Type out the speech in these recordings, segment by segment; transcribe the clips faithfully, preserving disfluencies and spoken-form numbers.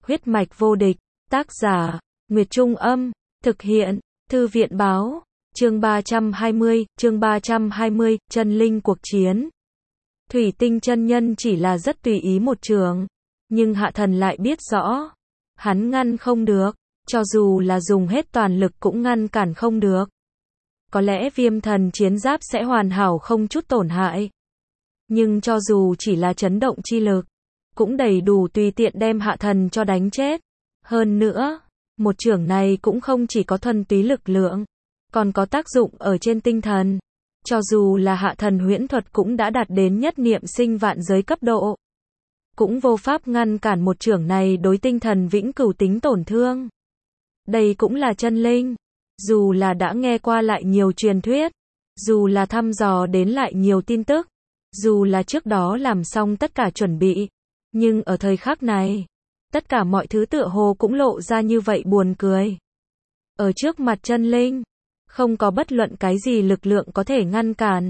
Huyết mạch vô địch, tác giả, Nguyệt Trung Âm, thực hiện, Thư viện Báo, chương ba trăm hai mươi, chương ba trăm hai mươi, chân linh cuộc chiến. Thủy Tinh chân nhân chỉ là rất tùy ý một trường, nhưng Hạ Thần lại biết rõ, hắn ngăn không được, cho dù là dùng hết toàn lực cũng ngăn cản không được. Có lẽ Viêm Thần chiến giáp sẽ hoàn hảo không chút tổn hại, nhưng cho dù chỉ là chấn động chi lực, cũng đầy đủ tùy tiện đem Hạ Thần cho đánh chết. Hơn nữa, một chưởng này cũng không chỉ có thuần túy lực lượng, còn có tác dụng ở trên tinh thần. Cho dù là Hạ Thần huyễn thuật cũng đã đạt đến nhất niệm sinh vạn giới cấp độ, cũng vô pháp ngăn cản một chưởng này đối tinh thần vĩnh cửu tính tổn thương. Đây cũng là chân linh. Dù là đã nghe qua lại nhiều truyền thuyết, dù là thăm dò đến lại nhiều tin tức, dù là trước đó làm xong tất cả chuẩn bị, nhưng ở thời khắc này, tất cả mọi thứ tựa hồ cũng lộ ra như vậy buồn cười. Ở trước mặt chân linh, không có bất luận cái gì lực lượng có thể ngăn cản.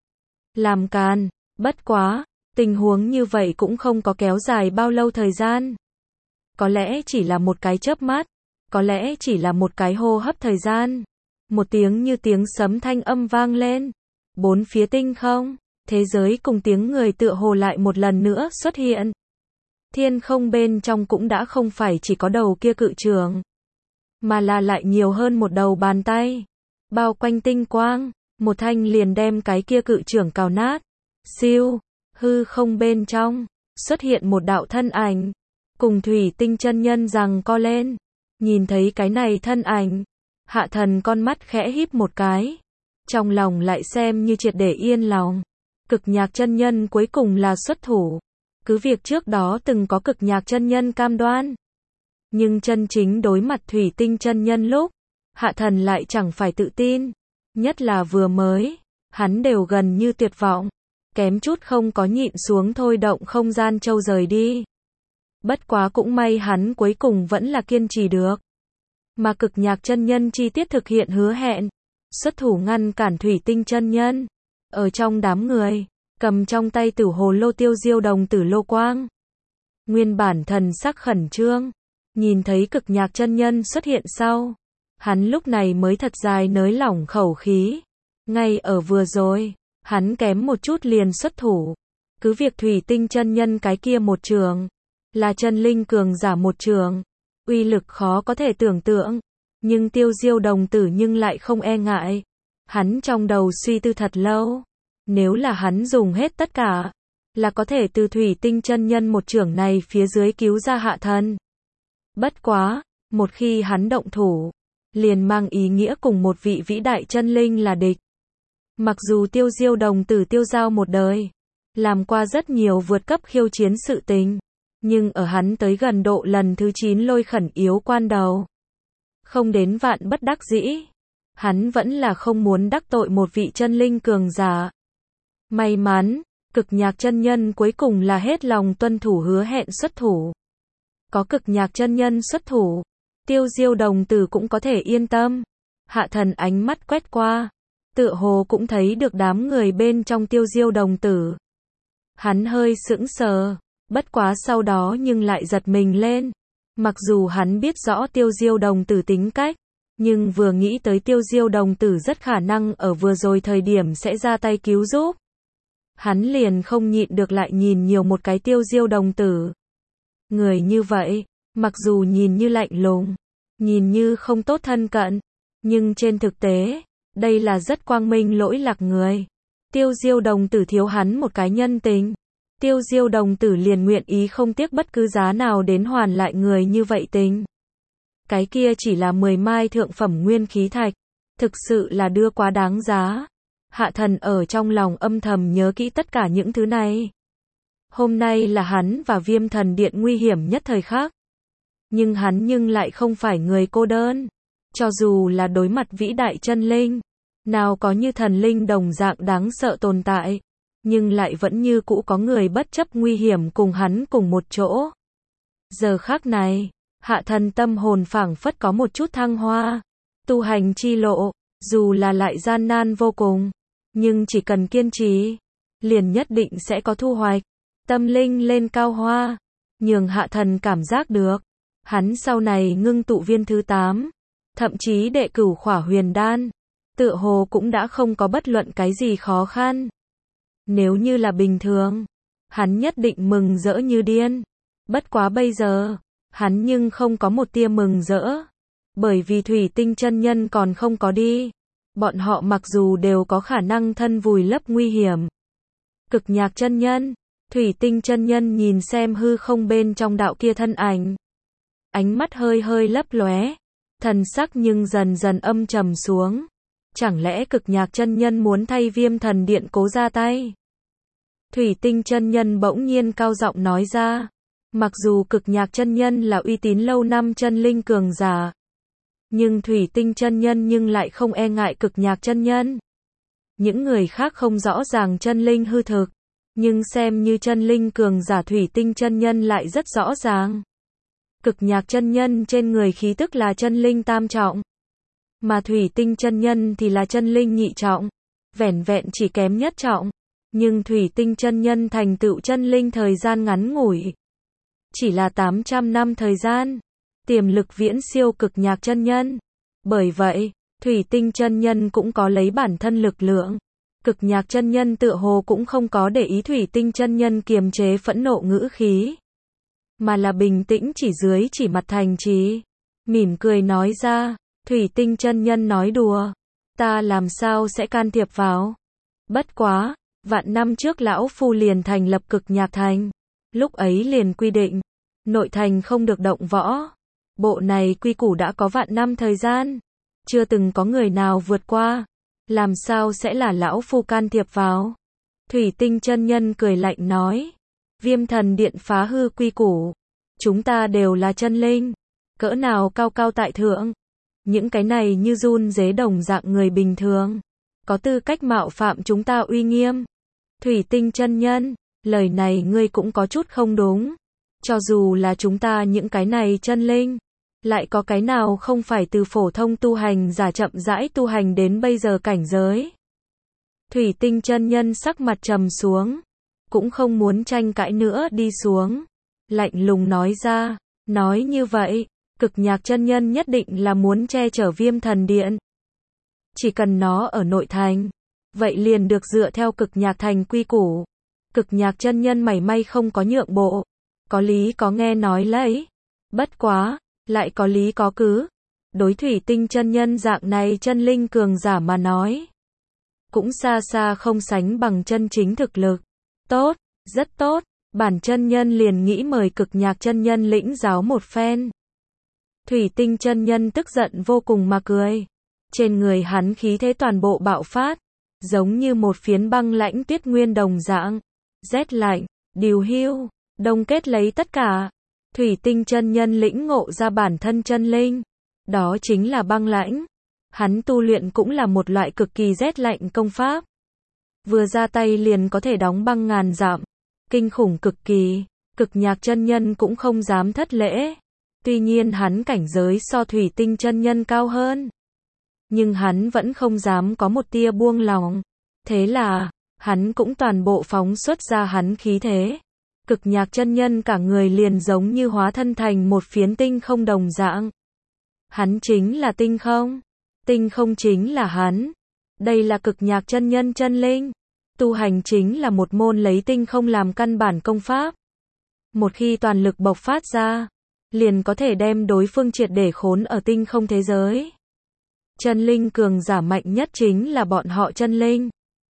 Làm càn, bất quá, tình huống như vậy cũng không có kéo dài bao lâu thời gian. Có lẽ chỉ là một cái chớp mắt, có lẽ chỉ là một cái hô hấp thời gian. Một tiếng như tiếng sấm thanh âm vang lên. Bốn phía tinh không, thế giới cùng tiếng người tựa hồ lại một lần nữa xuất hiện. Thiên không bên trong cũng đã không phải chỉ có đầu kia cự trường, mà là lại nhiều hơn một đầu bàn tay, bao quanh tinh quang, một thanh liền đem cái kia cự trường cào nát. Siêu, hư không bên trong, xuất hiện một đạo thân ảnh, cùng Thủy Tinh chân nhân giằng co lên. Nhìn thấy cái này thân ảnh, Hạ Thần con mắt khẽ híp một cái, trong lòng lại xem như triệt để yên lòng. Cực Nhạc chân nhân cuối cùng là xuất thủ. Cứ việc trước đó từng có Cực Nhạc chân nhân cam đoan, nhưng chân chính đối mặt Thủy Tinh chân nhân lúc, Hạ Thần lại chẳng phải tự tin. Nhất là vừa mới, hắn đều gần như tuyệt vọng, kém chút không có nhịn xuống thôi động không gian châu rời đi. Bất quá cũng may hắn cuối cùng vẫn là kiên trì được. Mà Cực Nhạc chân nhân chi tiết thực hiện hứa hẹn, xuất thủ ngăn cản Thủy Tinh chân nhân. Ở trong đám người, cầm trong tay Tử Hồ Lô Tiêu Diêu Đồng Tử Lô Quang. Nguyên bản thần sắc khẩn trương, nhìn thấy Cực Nhạc chân nhân xuất hiện sau, hắn lúc này mới thật dài nới lỏng khẩu khí. Ngay ở vừa rồi, hắn kém một chút liền xuất thủ. Cứ việc Thủy Tinh chân nhân cái kia một trường, là chân linh cường giả một trường, uy lực khó có thể tưởng tượng, nhưng Tiêu Diêu Đồng Tử nhưng lại không e ngại. Hắn trong đầu suy tư thật lâu, nếu là hắn dùng hết tất cả, là có thể từ Thủy Tinh chân nhân một chưởng này phía dưới cứu ra Hạ Thần. Bất quá, một khi hắn động thủ, liền mang ý nghĩa cùng một vị vĩ đại chân linh là địch. Mặc dù Tiêu Diêu Đồng Tử tiêu giao một đời, làm qua rất nhiều vượt cấp khiêu chiến sự tình, nhưng ở hắn tới gần độ lần thứ chín lôi khẩn yếu quan đầu, không đến vạn bất đắc dĩ, hắn vẫn là không muốn đắc tội một vị chân linh cường giả. May mắn, Cực Nhạc chân nhân cuối cùng là hết lòng tuân thủ hứa hẹn xuất thủ. Có Cực Nhạc chân nhân xuất thủ, Tiêu Diêu Đồng Tử cũng có thể yên tâm. Hạ Thần ánh mắt quét qua, tựa hồ cũng thấy được đám người bên trong Tiêu Diêu Đồng Tử. Hắn hơi sững sờ, bất quá sau đó nhưng lại giật mình lên. Mặc dù hắn biết rõ Tiêu Diêu Đồng Tử tính cách, nhưng vừa nghĩ tới Tiêu Diêu Đồng Tử rất khả năng ở vừa rồi thời điểm sẽ ra tay cứu giúp, hắn liền không nhịn được lại nhìn nhiều một cái Tiêu Diêu Đồng Tử. Người như vậy, mặc dù nhìn như lạnh lùng, nhìn như không tốt thân cận, nhưng trên thực tế, đây là rất quang minh lỗi lạc người. Tiêu Diêu Đồng Tử thiếu hắn một cái nhân tình, Tiêu Diêu Đồng Tử liền nguyện ý không tiếc bất cứ giá nào đến hoàn lại người như vậy tình. Cái kia chỉ là mười mai thượng phẩm nguyên khí thạch, thực sự là đưa quá đáng giá. Hạ Thần ở trong lòng âm thầm nhớ kỹ tất cả những thứ này. Hôm nay là hắn và Viêm Thần Điện nguy hiểm nhất thời khắc. Nhưng hắn nhưng lại không phải người cô đơn. Cho dù là đối mặt vĩ đại chân linh, nào có như thần linh đồng dạng đáng sợ tồn tại, nhưng lại vẫn như cũ có người bất chấp nguy hiểm cùng hắn cùng một chỗ. Giờ khắc này, Hạ Thần tâm hồn phảng phất có một chút thăng hoa. Tu hành chi lộ, dù là lại gian nan vô cùng, nhưng chỉ cần kiên trì, liền nhất định sẽ có thu hoạch. Tâm linh lên cao hoa, nhường Hạ Thần cảm giác được, Hắn sau này ngưng tụ viên thứ tám, thậm chí đệ cửu khỏa huyền đan, tựa hồ cũng đã không có bất luận cái gì khó khăn. Nếu như là bình thường, hắn nhất định mừng rỡ như điên. Bất quá bây giờ, hắn nhưng không có một tia mừng rỡ. Bởi vì thủy tinh chân nhân còn không có đi. Bọn họ mặc dù đều có khả năng thân vùi lấp nguy hiểm. Cực nhạc chân nhân, thủy tinh chân nhân nhìn xem hư không bên trong đạo kia thân ảnh. Ánh mắt hơi hơi lấp lóe, thần sắc nhưng dần dần âm trầm xuống. Chẳng lẽ cực nhạc chân nhân muốn thay Viêm Thần Điện cố ra tay? Thủy tinh chân nhân bỗng nhiên cao giọng nói ra. Mặc dù cực nhạc chân nhân là uy tín lâu năm chân linh cường giả, nhưng thủy tinh chân nhân nhưng lại không e ngại cực nhạc chân nhân. Những người khác không rõ ràng chân linh hư thực, nhưng xem như chân linh cường giả thủy tinh chân nhân lại rất rõ ràng. Cực nhạc chân nhân trên người khí tức là chân linh tam trọng, mà thủy tinh chân nhân thì là chân linh nhị trọng, vẻn vẹn chỉ kém nhất trọng. Nhưng thủy tinh chân nhân thành tựu chân linh thời gian ngắn ngủi, chỉ là tám trăm năm thời gian, tiềm lực viễn siêu cực nhạc chân nhân. Bởi vậy, thủy tinh chân nhân cũng có lấy bản thân lực lượng. Cực nhạc chân nhân tựa hồ cũng không có để ý thủy tinh chân nhân kiềm chế phẫn nộ ngữ khí, mà là bình tĩnh chỉ dưới chỉ mặt thành trí, mỉm cười nói ra, thủy tinh chân nhân nói đùa, ta làm sao sẽ can thiệp vào. Bất quá, vạn năm trước lão phu liền thành lập cực nhạc thành, lúc ấy liền quy định, nội thành không được động võ. Bộ này quy củ đã có vạn năm thời gian, chưa từng có người nào vượt qua, làm sao sẽ là lão phu can thiệp vào. Thủy tinh chân nhân cười lạnh nói, Viêm Thần Điện phá hư quy củ, chúng ta đều là chân linh, cỡ nào cao cao tại thượng, những cái này như run rế đồng dạng người bình thường, có tư cách mạo phạm chúng ta uy nghiêm. Thủy tinh chân nhân, lời này ngươi cũng có chút không đúng, cho dù là chúng ta những cái này chân linh, lại có cái nào không phải từ phổ thông tu hành giả chậm rãi tu hành đến bây giờ cảnh giới. Thủy tinh chân nhân sắc mặt trầm xuống, cũng không muốn tranh cãi nữa đi xuống, lạnh lùng nói ra, nói như vậy, cực nhạc chân nhân nhất định là muốn che chở Viêm Thần Điện. Chỉ cần nó ở nội thành, vậy liền được dựa theo cực nhạc thành quy củ. Cực nhạc chân nhân mảy may không có nhượng bộ, có lý có nghe nói lấy. Bất quá, lại có lý có cứ. Đối thủy tinh chân nhân dạng này chân linh cường giả mà nói, cũng xa xa không sánh bằng chân chính thực lực. Tốt, rất tốt, bản chân nhân liền nghĩ mời cực nhạc chân nhân lĩnh giáo một phen. Thủy tinh chân nhân tức giận vô cùng mà cười. Trên người hắn khí thế toàn bộ bạo phát, giống như một phiến băng lãnh tuyết nguyên đồng dạng, rét lạnh, điều hưu, đông kết lấy tất cả. Thủy tinh chân nhân lĩnh ngộ ra bản thân chân linh, đó chính là băng lãnh. Hắn tu luyện cũng là một loại cực kỳ rét lạnh công pháp, vừa ra tay liền có thể đóng băng ngàn dặm, kinh khủng cực kỳ. Cực nhạc chân nhân cũng không dám thất lễ, tuy nhiên hắn cảnh giới so thủy tinh chân nhân cao hơn, nhưng hắn vẫn không dám có một tia buông lòng. Thế là, hắn cũng toàn bộ phóng xuất ra hắn khí thế. Cực nhạc chân nhân cả người liền giống như hóa thân thành một phiến tinh không đồng dạng. Hắn chính là tinh không. Tinh không chính là hắn. Đây là cực nhạc chân nhân chân linh. Tu hành chính là một môn lấy tinh không làm căn bản công pháp. Một khi toàn lực bộc phát ra, liền có thể đem đối phương triệt để khốn ở tinh không thế giới. Chân linh cường giả mạnh nhất chính là bọn họ chân linh.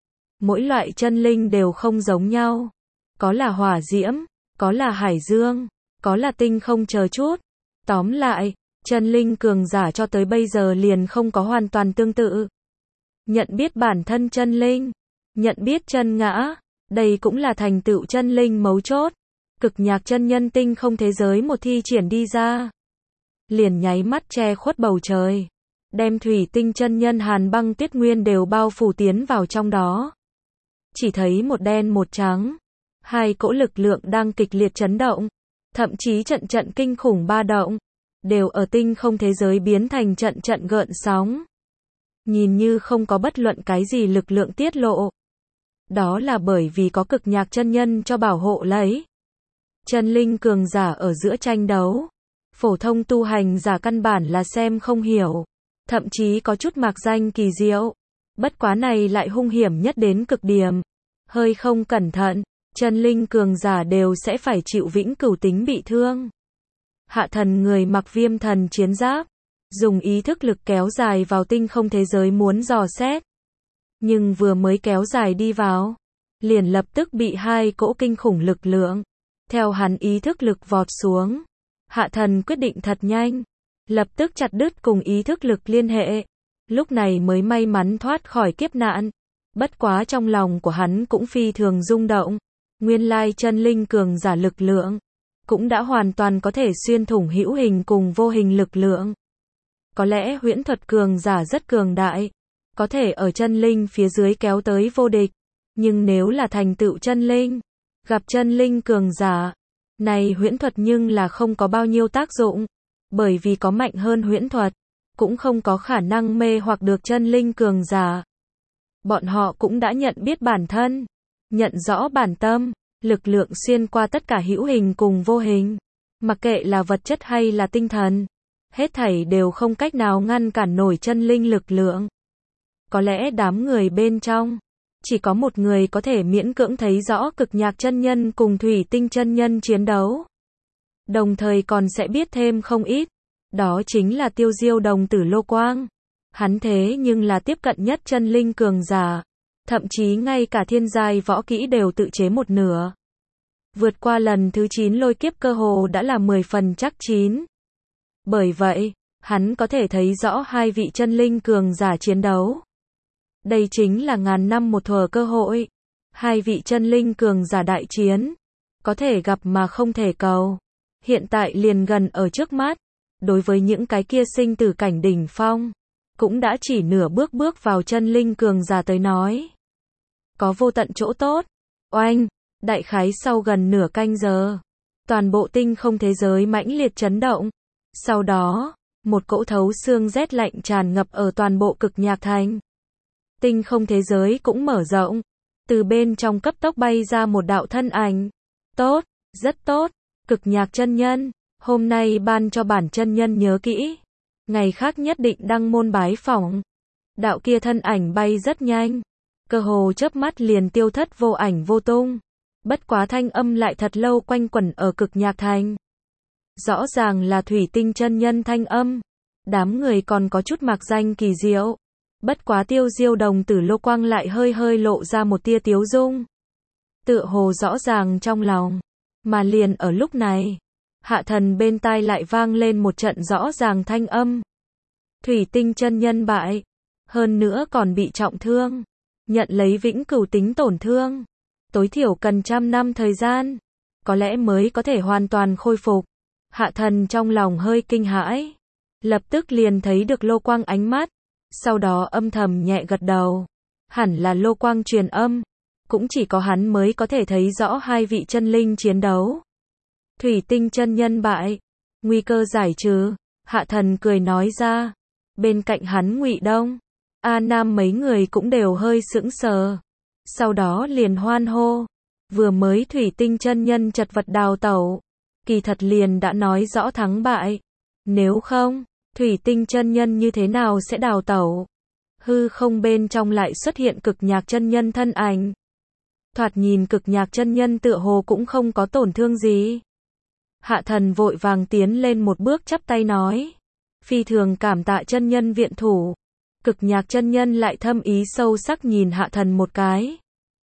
Mỗi loại chân linh đều không giống nhau. Có là hỏa diễm, có là hải dương, có là tinh không chờ chút. Tóm lại, chân linh cường giả cho tới bây giờ liền không có hoàn toàn tương tự. Nhận biết bản thân chân linh, nhận biết chân ngã, đây cũng là thành tựu chân linh mấu chốt. Cực nhạc chân nhân tinh không thế giới một thi triển đi ra, liền nháy mắt che khuất bầu trời, đem thủy tinh chân nhân hàn băng tuyết nguyên đều bao phủ tiến vào trong đó. Chỉ thấy một đen một trắng, hai cỗ lực lượng đang kịch liệt chấn động, thậm chí trận trận kinh khủng ba động, đều ở tinh không thế giới biến thành trận trận gợn sóng. Nhìn như không có bất luận cái gì lực lượng tiết lộ. Đó là bởi vì có cực nhạc chân nhân cho bảo hộ lấy. Chân linh cường giả ở giữa tranh đấu, phổ thông tu hành giả căn bản là xem không hiểu, thậm chí có chút mạc danh kỳ diệu. Bất quá này lại hung hiểm nhất đến cực điểm. Hơi không cẩn thận, chân linh cường giả đều sẽ phải chịu vĩnh cửu tính bị thương. Hạ thần người mặc viêm thần chiến giáp, dùng ý thức lực kéo dài vào tinh không thế giới muốn dò xét. Nhưng vừa mới kéo dài đi vào, liền lập tức bị hai cỗ kinh khủng lực lượng. Theo hắn ý thức lực vọt xuống, hạ thần quyết định thật nhanh, lập tức chặt đứt cùng ý thức lực liên hệ. Lúc này mới may mắn thoát khỏi kiếp nạn. Bất quá trong lòng của hắn cũng phi thường rung động. Nguyên lai chân linh cường giả lực lượng cũng đã hoàn toàn có thể xuyên thủng hữu hình cùng vô hình lực lượng. Có lẽ huyễn thuật cường giả rất cường đại, có thể ở chân linh phía dưới kéo tới vô địch. Nhưng nếu là thành tựu chân linh, gặp chân linh cường giả, này huyễn thuật nhưng là không có bao nhiêu tác dụng. Bởi vì có mạnh hơn huyễn thuật, cũng không có khả năng mê hoặc được chân linh cường giả. Bọn họ cũng đã nhận biết bản thân, nhận rõ bản tâm, lực lượng xuyên qua tất cả hữu hình cùng vô hình. Mặc kệ là vật chất hay là tinh thần, hết thảy đều không cách nào ngăn cản nổi chân linh lực lượng. Có lẽ đám người bên trong, chỉ có một người có thể miễn cưỡng thấy rõ Cực Nhạc chân nhân cùng Thủy Tinh chân nhân chiến đấu. Đồng thời còn sẽ biết thêm không ít. Đó chính là Tiêu Diêu đồng tử Lô Quang. Hắn thế nhưng là tiếp cận nhất chân linh cường giả. Thậm chí ngay cả thiên giai võ kỹ đều tự chế một nửa. Vượt qua lần thứ chín lôi kiếp cơ hồ đã là mười phần chắc chín. Bởi vậy, hắn có thể thấy rõ hai vị chân linh cường giả chiến đấu. Đây chính là ngàn năm một thuở cơ hội. Hai vị chân linh cường giả đại chiến. Có thể gặp mà không thể cầu. Hiện tại liền gần ở trước mắt. Đối với những cái kia sinh tử cảnh đỉnh phong, cũng đã chỉ nửa bước bước vào chân linh cường giả tới nói. Có vô tận chỗ tốt. Oanh, đại khái sau gần nửa canh giờ, toàn bộ tinh không thế giới mãnh liệt chấn động. Sau đó, một cỗ thấu xương rét lạnh tràn ngập ở toàn bộ Cực Nhạc Thành. Tinh không thế giới cũng mở rộng, từ bên trong cấp tốc bay ra một đạo thân ảnh. Tốt, rất tốt, Cực Nhạc chân nhân, hôm nay ban cho bản chân nhân nhớ kỹ, ngày khác nhất định đăng môn bái phỏng. Đạo kia thân ảnh bay rất nhanh, cơ hồ chớp mắt liền tiêu thất vô ảnh vô tung. Bất quá thanh âm lại thật lâu quanh quẩn ở Cực Nhạc Thành. Rõ ràng là Thủy Tinh chân nhân thanh âm. Đám người còn có chút mạc danh kỳ diệu. Bất quá Tiêu Diêu đồng tử Lô Quang lại hơi hơi lộ ra một tia tiếu dung. Tựa hồ rõ ràng trong lòng. Mà liền ở lúc này, hạ thần bên tai lại vang lên một trận rõ ràng thanh âm. Thủy Tinh chân nhân bại. Hơn nữa còn bị trọng thương. Nhận lấy vĩnh cửu tính tổn thương. Tối thiểu cần trăm năm thời gian. Có lẽ mới có thể hoàn toàn khôi phục. Hạ thần trong lòng hơi kinh hãi. Lập tức liền thấy được Lô Quang ánh mắt. Sau đó âm thầm nhẹ gật đầu. Hẳn là Lô Quang truyền âm. Cũng chỉ có hắn mới có thể thấy rõ hai vị chân linh chiến đấu. Thủy Tinh chân nhân bại. Nguy cơ giải trừ. Hạ thần cười nói ra. Bên cạnh hắn Ngụy Đông, A Nam mấy người cũng đều hơi sững sờ. Sau đó liền hoan hô. Vừa mới Thủy Tinh chân nhân chật vật đào tẩu. Kỳ thật liền đã nói rõ thắng bại. Nếu không, Thủy Tinh chân nhân như thế nào sẽ đào tẩu? Hư không bên trong lại xuất hiện Cực Nhạc chân nhân thân ảnh. Thoạt nhìn Cực Nhạc chân nhân tựa hồ cũng không có tổn thương gì. Hạ thần vội vàng tiến lên một bước chắp tay nói. Phi thường cảm tạ chân nhân viện thủ. Cực Nhạc chân nhân lại thâm ý sâu sắc nhìn hạ thần một cái.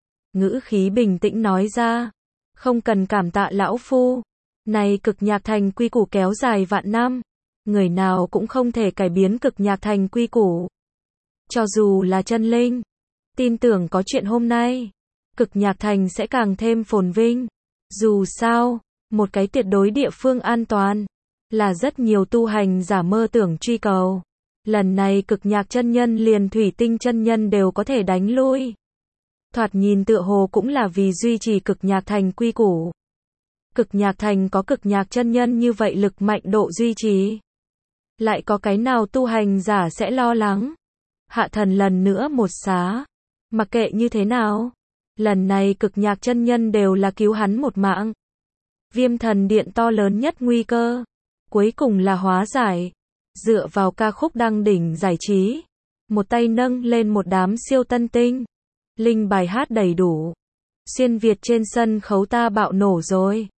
Ngữ khí bình tĩnh nói ra. Không cần cảm tạ lão phu. Này Cực Nhạc thành quy củ kéo dài vạn năm. Người nào cũng không thể cải biến Cực Nhạc thành quy củ. Cho dù là chân linh. Tin tưởng có chuyện hôm nay. Cực Nhạc thành sẽ càng thêm phồn vinh. Dù sao, một cái tuyệt đối địa phương an toàn. Là rất nhiều tu hành giả mơ tưởng truy cầu. Lần này Cực Nhạc chân nhân liền Thủy Tinh chân nhân đều có thể đánh lui. Thoạt nhìn tựa hồ cũng là vì duy trì Cực Nhạc thành quy củ. Cực Nhạc thành có Cực Nhạc chân nhân như vậy lực mạnh độ duy trì. Lại có cái nào tu hành giả sẽ lo lắng. Hạ thần lần nữa một xá. Mặc kệ như thế nào. Lần này Cực Nhạc chân nhân đều là cứu hắn một mạng. Viêm thần điện to lớn nhất nguy cơ. cuối cùng là hóa giải. Dựa vào ca khúc đăng đỉnh giải trí, một tay nâng lên một đám siêu tân tinh. Linh bài hát đầy đủ. Xuyên Việt trên sân khấu ta bạo nổ rồi.